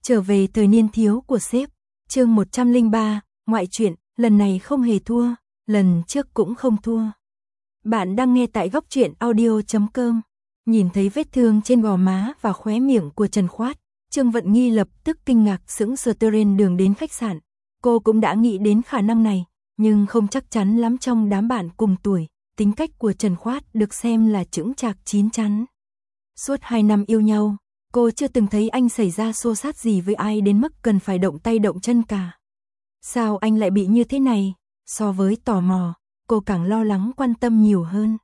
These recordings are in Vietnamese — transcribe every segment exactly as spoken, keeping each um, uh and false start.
Trở về thời niên thiếu của sếp, chương một trăm lẻ ba, ngoại truyện, lần này không hề thua, lần trước cũng không thua. Bạn đang nghe tại góc truyện audio chấm com. Nhìn thấy vết thương trên gò má và khóe miệng của Trần Khoát, Trương Vận Nghi lập tức kinh ngạc sững sờ trên đường đến khách sạn. Cô cũng đã nghĩ đến khả năng này, nhưng không chắc chắn lắm. Trong đám bạn cùng tuổi, tính cách của Trần Khoát được xem là chững chạc chín chắn. Suốt hai năm yêu nhau, cô chưa từng thấy anh xảy ra xô xát gì với ai đến mức cần phải động tay động chân cả. Sao anh lại bị như thế này? So với tò mò, cô càng lo lắng quan tâm nhiều hơn.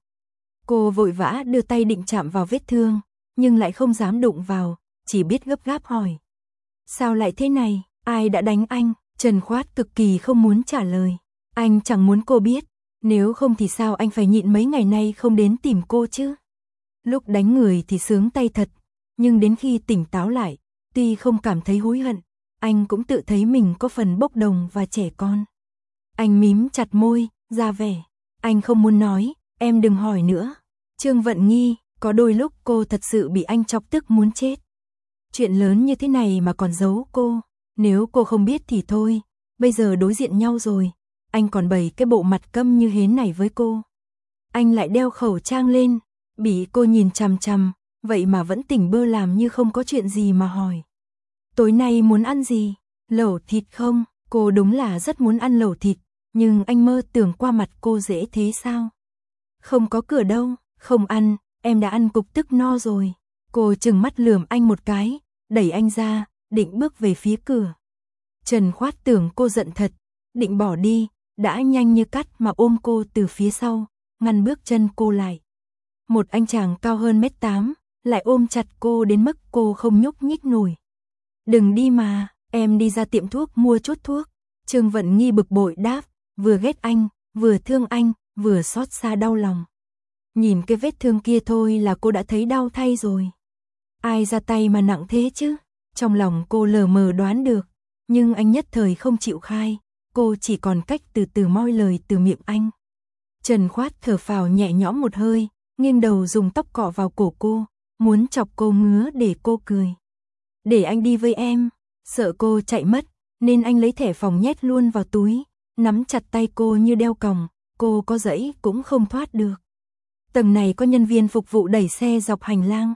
Cô vội vã đưa tay định chạm vào vết thương, nhưng lại không dám đụng vào, chỉ biết gấp gáp hỏi. Sao lại thế này? Ai đã đánh anh? Trần Khoát cực kỳ không muốn trả lời. Anh chẳng muốn cô biết, nếu không thì sao anh phải nhịn mấy ngày nay không đến tìm cô chứ? Lúc đánh người thì sướng tay thật, nhưng đến khi tỉnh táo lại, tuy không cảm thấy hối hận, anh cũng tự thấy mình có phần bốc đồng và trẻ con. Anh mím chặt môi, ra vẻ. Anh không muốn nói, em đừng hỏi nữa. Trương Vận Nghi, có đôi lúc cô thật sự bị anh chọc tức muốn chết. Chuyện lớn như thế này mà còn giấu cô, nếu cô không biết thì thôi, bây giờ đối diện nhau rồi, anh còn bày cái bộ mặt câm như hến này với cô. Anh lại đeo khẩu trang lên, bị cô nhìn chằm chằm, vậy mà vẫn tỉnh bơ làm như không có chuyện gì mà hỏi. Tối nay muốn ăn gì? Lẩu thịt không? Cô đúng là rất muốn ăn lẩu thịt, nhưng anh mơ tưởng qua mặt cô dễ thế sao? Không có cửa đâu, không ăn, em đã ăn cục tức no rồi. Cô trừng mắt lườm anh một cái, đẩy anh ra, định bước về phía cửa. Trần Khoát tưởng cô giận thật, định bỏ đi, đã nhanh như cắt mà ôm cô từ phía sau, ngăn bước chân cô lại. Một anh chàng cao hơn mét tám, lại ôm chặt cô đến mức cô không nhúc nhích nổi. Đừng đi mà, em đi ra tiệm thuốc mua chút thuốc. Trương Vận Nghi bực bội đáp, vừa ghét anh, vừa thương anh, vừa xót xa đau lòng. Nhìn cái vết thương kia thôi là cô đã thấy đau thay rồi. Ai ra tay mà nặng thế chứ? Trong lòng cô lờ mờ đoán được, nhưng anh nhất thời không chịu khai, cô chỉ còn cách từ từ moi lời từ miệng anh. Trần Khoát thở phào nhẹ nhõm một hơi, nghiêng đầu dùng tóc cọ vào cổ cô, muốn chọc cô ngứa để cô cười. Để anh đi với em, sợ cô chạy mất, nên anh lấy thẻ phòng nhét luôn vào túi, nắm chặt tay cô như đeo còng, cô có dẫy cũng không thoát được. Tầng này có nhân viên phục vụ đẩy xe dọc hành lang.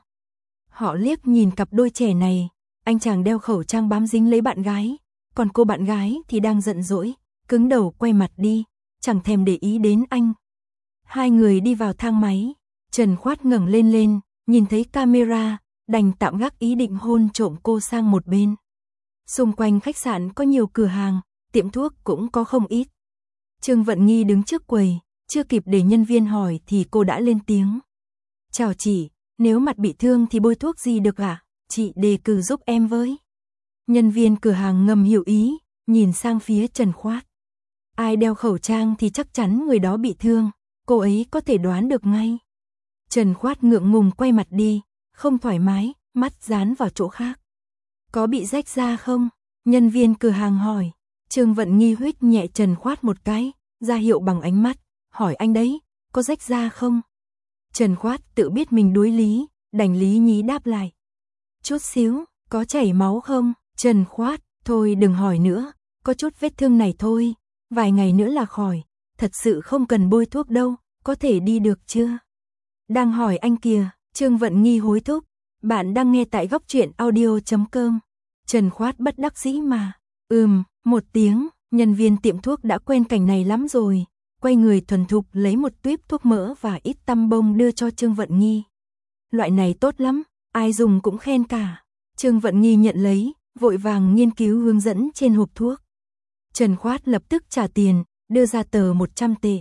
Họ liếc nhìn cặp đôi trẻ này, anh chàng đeo khẩu trang bám dính lấy bạn gái, còn cô bạn gái thì đang giận dỗi, cứng đầu quay mặt đi, chẳng thèm để ý đến anh. Hai người đi vào thang máy, Trần Khoát ngẩng lên lên, nhìn thấy camera, đành tạm gác ý định hôn trộm cô sang một bên. Xung quanh khách sạn có nhiều cửa hàng, tiệm thuốc cũng có không ít. Trương Vận Nghi đứng trước quầy, chưa kịp để nhân viên hỏi thì cô đã lên tiếng. Chào chị, nếu mặt bị thương thì bôi thuốc gì được ạ? Chị đề cử giúp em với. Nhân viên cửa hàng ngầm hiểu ý, nhìn sang phía Trần Khoát. Ai đeo khẩu trang thì chắc chắn người đó bị thương, cô ấy có thể đoán được ngay. Trần Khoát ngượng ngùng quay mặt đi, không thoải mái, mắt dán vào chỗ khác. Có bị rách da không? Nhân viên cửa hàng hỏi. Trương Vận Nghi huých nhẹ Trần Khoát một cái, ra hiệu bằng ánh mắt, hỏi anh đấy, có rách da không? Trần Khoát tự biết mình đối lý, đành lý nhí đáp lại. Chút xíu, có chảy máu không? Trần Khoát, thôi đừng hỏi nữa, có chút vết thương này thôi, vài ngày nữa là khỏi, thật sự không cần bôi thuốc đâu, có thể đi được chưa? Đang hỏi anh kìa, Trương Vận Nghi hối thúc, bạn đang nghe tại góc truyện audio chấm com. Trần Khoát bất đắc dĩ mà, ừm, một tiếng, nhân viên tiệm thuốc đã quen cảnh này lắm rồi, quay người thuần thục lấy một tuýp thuốc mỡ và ít tăm bông đưa cho Trương Vận Nghi. Loại này tốt lắm, ai dùng cũng khen cả. Trương Vận Nghi nhận lấy, vội vàng nghiên cứu hướng dẫn trên hộp thuốc. Trần Khoát lập tức trả tiền, đưa ra tờ một trăm tệ.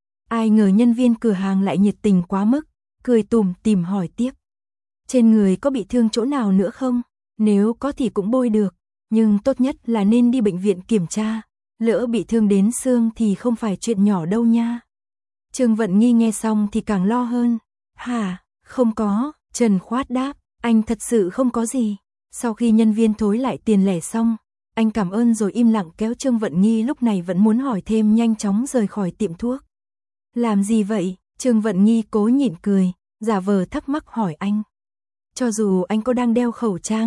Ai ngờ nhân viên cửa hàng lại nhiệt tình quá mức, cười tủm tỉm hỏi tiếp. Trên người có bị thương chỗ nào nữa không? Nếu có thì cũng bôi được, nhưng tốt nhất là nên đi bệnh viện kiểm tra, lỡ bị thương đến xương thì không phải chuyện nhỏ đâu nha. Trương Vận Nghi nghe xong thì càng lo hơn. Hả, không có, Trần Khoát đáp, anh thật sự không có gì. Sau khi nhân viên thối lại tiền lẻ xong, anh cảm ơn rồi im lặng kéo Trương Vận Nghi lúc này vẫn muốn hỏi thêm nhanh chóng rời khỏi tiệm thuốc. Làm gì vậy? Trương Vận Nghi cố nhịn cười, giả vờ thắc mắc hỏi anh. Cho dù anh có đang đeo khẩu trang,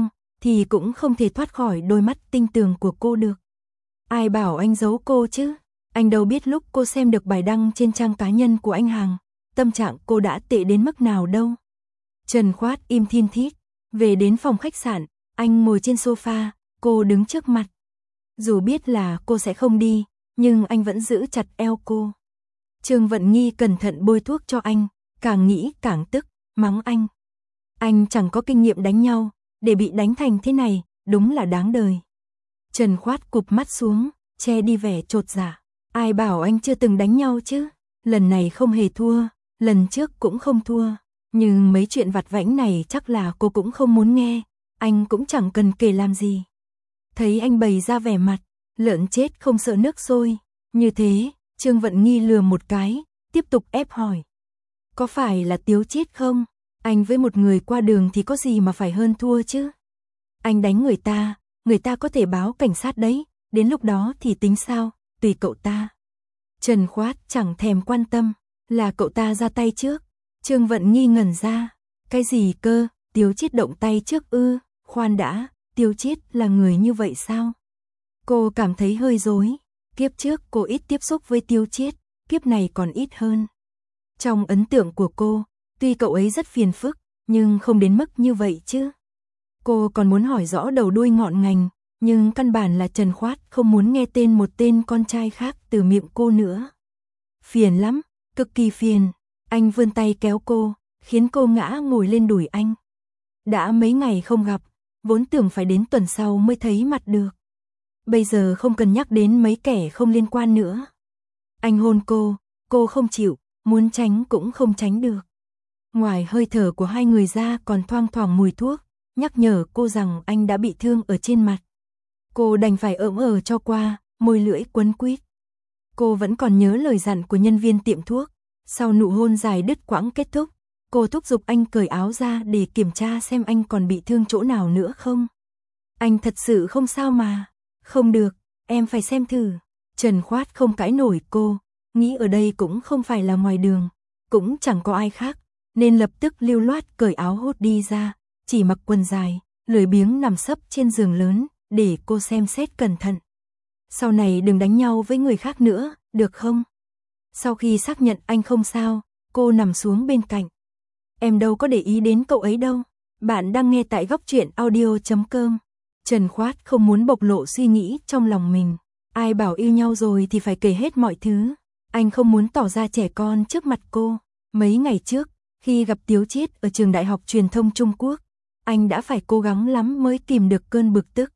thì cũng không thể thoát khỏi đôi mắt tinh tường của cô được. Ai bảo anh giấu cô chứ? Anh đâu biết lúc cô xem được bài đăng trên trang cá nhân của anh Hằng, tâm trạng cô đã tệ đến mức nào đâu. Trần Khoát im thin thít, về đến phòng khách sạn, anh ngồi trên sofa, cô đứng trước mặt. Dù biết là cô sẽ không đi, nhưng anh vẫn giữ chặt eo cô. Trương Vận Nghi cẩn thận bôi thuốc cho anh, càng nghĩ càng tức, mắng anh. Anh chẳng có kinh nghiệm đánh nhau, để bị đánh thành thế này, đúng là đáng đời. Trần Khoát cụp mắt xuống, che đi vẻ chột dạ. Ai bảo anh chưa từng đánh nhau chứ? Lần này không hề thua, lần trước cũng không thua. Nhưng mấy chuyện vặt vãnh này chắc là cô cũng không muốn nghe, anh cũng chẳng cần kể làm gì. Thấy anh bày ra vẻ mặt, lợn chết không sợ nước sôi. Như thế, Trương Vận Nghi lừa một cái, tiếp tục ép hỏi. Có phải là Tiếu Chiết không? Anh với một người qua đường thì có gì mà phải hơn thua chứ? Anh đánh người ta, người ta có thể báo cảnh sát đấy, đến lúc đó thì tính sao, tùy cậu ta. Trần Khoát chẳng thèm quan tâm, là cậu ta ra tay trước. Trương Vận Nghi ngẩn ra, cái gì cơ, Tiếu Chiết động tay trước ư? Khoan đã, Tiếu Chiết là người như vậy sao? Cô cảm thấy hơi rối, kiếp trước cô ít tiếp xúc với Tiếu Chiết, kiếp này còn ít hơn. Trong ấn tượng của cô, tuy cậu ấy rất phiền phức, nhưng không đến mức như vậy chứ. Cô còn muốn hỏi rõ đầu đuôi ngọn ngành, nhưng căn bản là Trần Khoát không muốn nghe tên một tên con trai khác từ miệng cô nữa. Phiền lắm, cực kỳ phiền. Anh vươn tay kéo cô, khiến cô ngã ngồi lên đùi anh. Đã mấy ngày không gặp, vốn tưởng phải đến tuần sau mới thấy mặt được. Bây giờ không cần nhắc đến mấy kẻ không liên quan nữa. Anh hôn cô, cô không chịu, muốn tránh cũng không tránh được. Ngoài hơi thở của hai người ra còn thoang thoảng mùi thuốc, nhắc nhở cô rằng anh đã bị thương ở trên mặt. Cô đành phải ỡm ờ cho qua, môi lưỡi quấn quýt. Cô vẫn còn nhớ lời dặn của nhân viên tiệm thuốc. Sau nụ hôn dài đứt quãng kết thúc, cô thúc giục anh cởi áo ra để kiểm tra xem anh còn bị thương chỗ nào nữa không. Anh thật sự không sao mà. Không được, em phải xem thử. Trần Khoát không cãi nổi cô, nghĩ ở đây cũng không phải là ngoài đường, cũng chẳng có ai khác, nên lập tức lưu loát cởi áo hốt đi ra, chỉ mặc quần dài, lười biếng nằm sấp trên giường lớn, để cô xem xét cẩn thận. Sau này đừng đánh nhau với người khác nữa, được không? Sau khi xác nhận anh không sao, cô nằm xuống bên cạnh. Em đâu có để ý đến cậu ấy đâu. Bạn đang nghe tại góc truyện audio chấm com. Trần Khoát không muốn bộc lộ suy nghĩ trong lòng mình. Ai bảo yêu nhau rồi thì phải kể hết mọi thứ. Anh không muốn tỏ ra trẻ con trước mặt cô. Mấy ngày trước, khi gặp Tiếu Chiết ở trường Đại học Truyền thông Trung Quốc, anh đã phải cố gắng lắm mới kìm được cơn bực tức.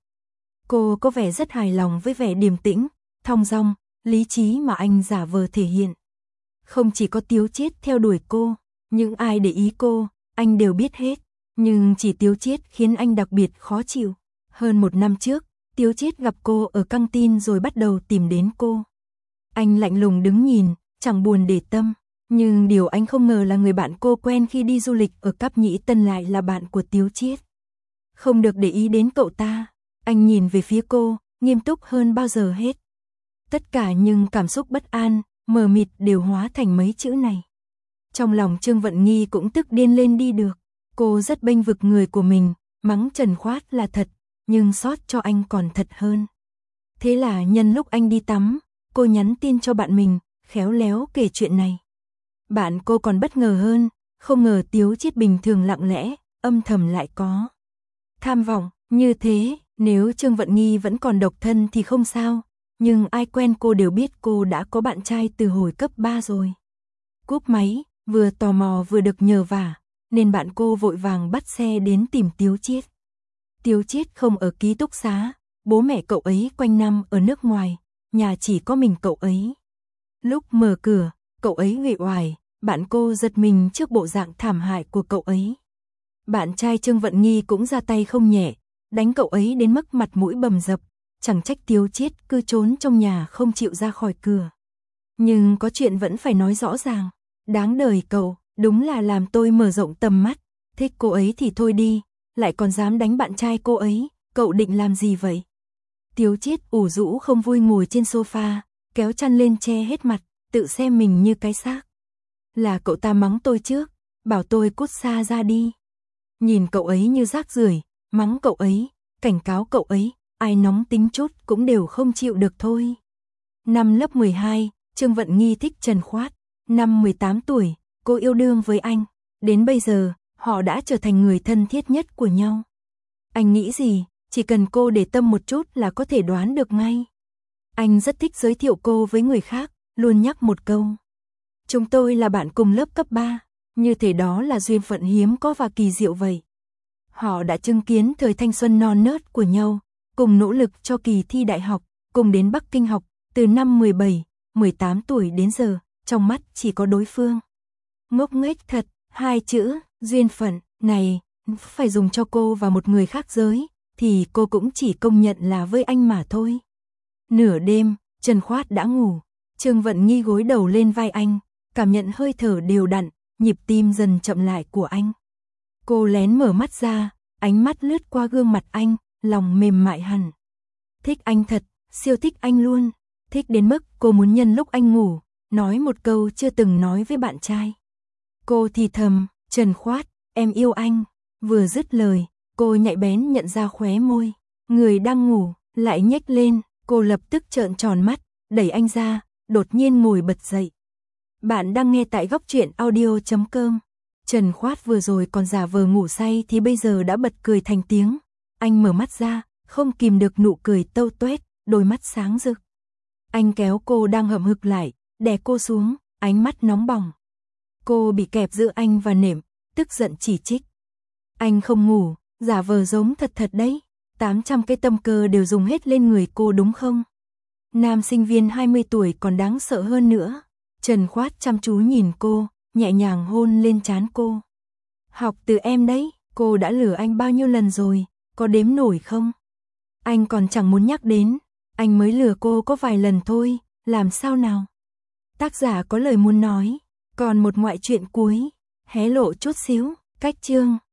Cô có vẻ rất hài lòng với vẻ điềm tĩnh, thong dong, lý trí mà anh giả vờ thể hiện. Không chỉ có Tiếu Chiết theo đuổi cô, những ai để ý cô, anh đều biết hết. Nhưng chỉ Tiếu Chiết khiến anh đặc biệt khó chịu. Hơn một năm trước, Tiếu Chiết gặp cô ở căng tin rồi bắt đầu tìm đến cô. Anh lạnh lùng đứng nhìn, chẳng buồn để tâm. Nhưng điều anh không ngờ là người bạn cô quen khi đi du lịch ở Cáp Nhĩ Tân lại là bạn của Tiếu Chiết. Không được để ý đến cậu ta. Anh nhìn về phía cô, nghiêm túc hơn bao giờ hết. Tất cả những cảm xúc bất an, mờ mịt đều hóa thành mấy chữ này. Trong lòng Trương Vận Nghi cũng tức điên lên đi được. Cô rất bênh vực người của mình, mắng Trần Khoát là thật, nhưng sót cho anh còn thật hơn. Thế là nhân lúc anh đi tắm, cô nhắn tin cho bạn mình, khéo léo kể chuyện này. Bạn cô còn bất ngờ hơn, không ngờ Tiếu Chiết bình thường lặng lẽ, âm thầm lại có tham vọng. Như thế, nếu Trương Vận Nghi vẫn còn độc thân thì không sao, nhưng ai quen cô đều biết cô đã có bạn trai từ hồi cấp ba rồi. Cúp máy, vừa tò mò vừa được nhờ vả, nên bạn cô vội vàng bắt xe đến tìm Tiếu Chiết. Tiếu Chiết không ở ký túc xá, bố mẹ cậu ấy quanh năm ở nước ngoài, nhà chỉ có mình cậu ấy. Lúc mở cửa, cậu ấy uể oải, bạn cô giật mình trước bộ dạng thảm hại của cậu ấy. Bạn trai Trương Vận Nghi cũng ra tay không nhẹ, đánh cậu ấy đến mức mặt mũi bầm dập, chẳng trách Tiếu Chiết cứ trốn trong nhà không chịu ra khỏi cửa. Nhưng có chuyện vẫn phải nói rõ ràng, đáng đời cậu, đúng là làm tôi mở rộng tầm mắt, thích cô ấy thì thôi đi, lại còn dám đánh bạn trai cô ấy, cậu định làm gì vậy? Tiếu Chiết ủ rũ không vui ngồi trên sofa, kéo chăn lên che hết mặt, tự xem mình như cái xác. Là cậu ta mắng tôi trước, bảo tôi cút xa ra đi. Nhìn cậu ấy như rác rưởi, mắng cậu ấy, cảnh cáo cậu ấy, ai nóng tính chút cũng đều không chịu được thôi. Năm lớp mười hai, Trương Vận Nghi thích Trần Khoát. Năm mười tám tuổi, cô yêu đương với anh. Đến bây giờ, họ đã trở thành người thân thiết nhất của nhau. Anh nghĩ gì, chỉ cần cô để tâm một chút là có thể đoán được ngay. Anh rất thích giới thiệu cô với người khác, luôn nhắc một câu. Chúng tôi là bạn cùng lớp cấp ba, như thể đó là duyên phận hiếm có và kỳ diệu vậy. Họ đã chứng kiến thời thanh xuân non nớt của nhau, cùng nỗ lực cho kỳ thi đại học, cùng đến Bắc Kinh học, từ năm mười bảy, mười tám tuổi đến giờ, trong mắt chỉ có đối phương. Ngốc nghếch thật, hai chữ, duyên phận, này, phải dùng cho cô và một người khác giới, thì cô cũng chỉ công nhận là với anh mà thôi. Nửa đêm, Trần Khoát đã ngủ, Trương Vận Nghi gối đầu lên vai anh, cảm nhận hơi thở đều đặn, nhịp tim dần chậm lại của anh. Cô lén mở mắt ra, ánh mắt lướt qua gương mặt anh, lòng mềm mại hẳn. Thích anh thật, siêu thích anh luôn, thích đến mức cô muốn nhân lúc anh ngủ, nói một câu chưa từng nói với bạn trai. Cô thì thầm, Trần Khoát, em yêu anh. Vừa dứt lời, cô nhạy bén nhận ra khóe môi, người đang ngủ, lại nhếch lên, cô lập tức trợn tròn mắt, đẩy anh ra, đột nhiên ngồi bật dậy. Bạn đang nghe tại góc truyện audio chấm com. Trần Khoát vừa rồi còn giả vờ ngủ say thì bây giờ đã bật cười thành tiếng. Anh mở mắt ra, không kìm được nụ cười tâu tuét, đôi mắt sáng rực. Anh kéo cô đang hậm hực lại, đè cô xuống, ánh mắt nóng bỏng. Cô bị kẹp giữa anh và nệm, tức giận chỉ trích. Anh không ngủ, giả vờ giống thật thật đấy. tám trăm cái tâm cơ đều dùng hết lên người cô đúng không? Nam sinh viên hai mươi tuổi còn đáng sợ hơn nữa. Trần Khoát chăm chú nhìn cô, nhẹ nhàng hôn lên trán cô. Học từ em đấy, cô đã lừa anh bao nhiêu lần rồi, có đếm nổi không? Anh còn chẳng muốn nhắc đến, anh mới lừa cô có vài lần thôi, làm sao nào? Tác giả có lời muốn nói, còn một ngoại truyện cuối, hé lộ chút xíu, cách chương.